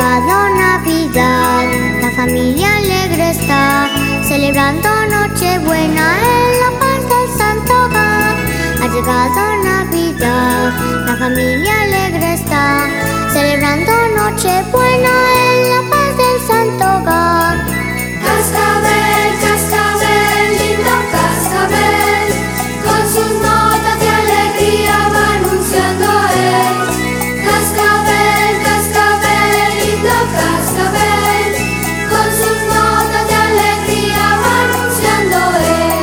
llegado Navidad, la familia alegre está, celebrando Nochebuena en la paz del Santo Hogar. Ha llegado Navidad, la familia alegre está, celebrando Nochebuena en la paz del Santo Hogar. Cascabel, cascabel, lindo cascabel, con sus notas de alegría va anunciando él. Cascabel, cascabel, lindo cascabel, con sus notas de alegría va anunciando él.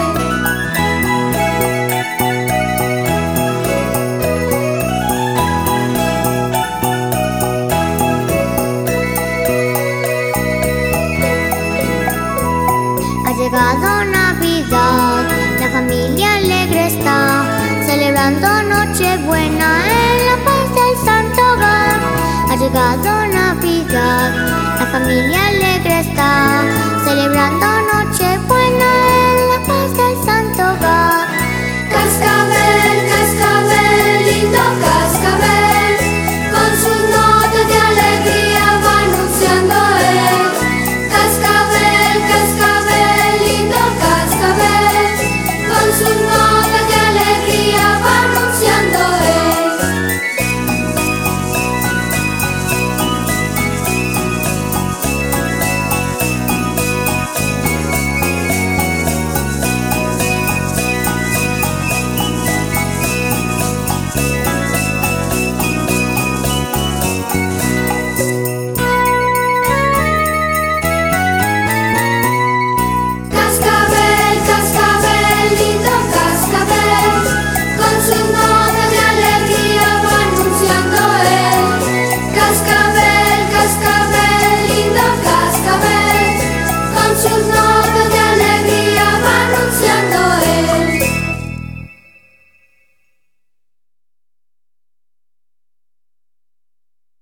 Ha llegado Navidad, la familia alegre está, celebrando Nochebuena en la paz del Santo Hogar. Ha llegado Navidad, la familia alegre está, celebrando Nochebuena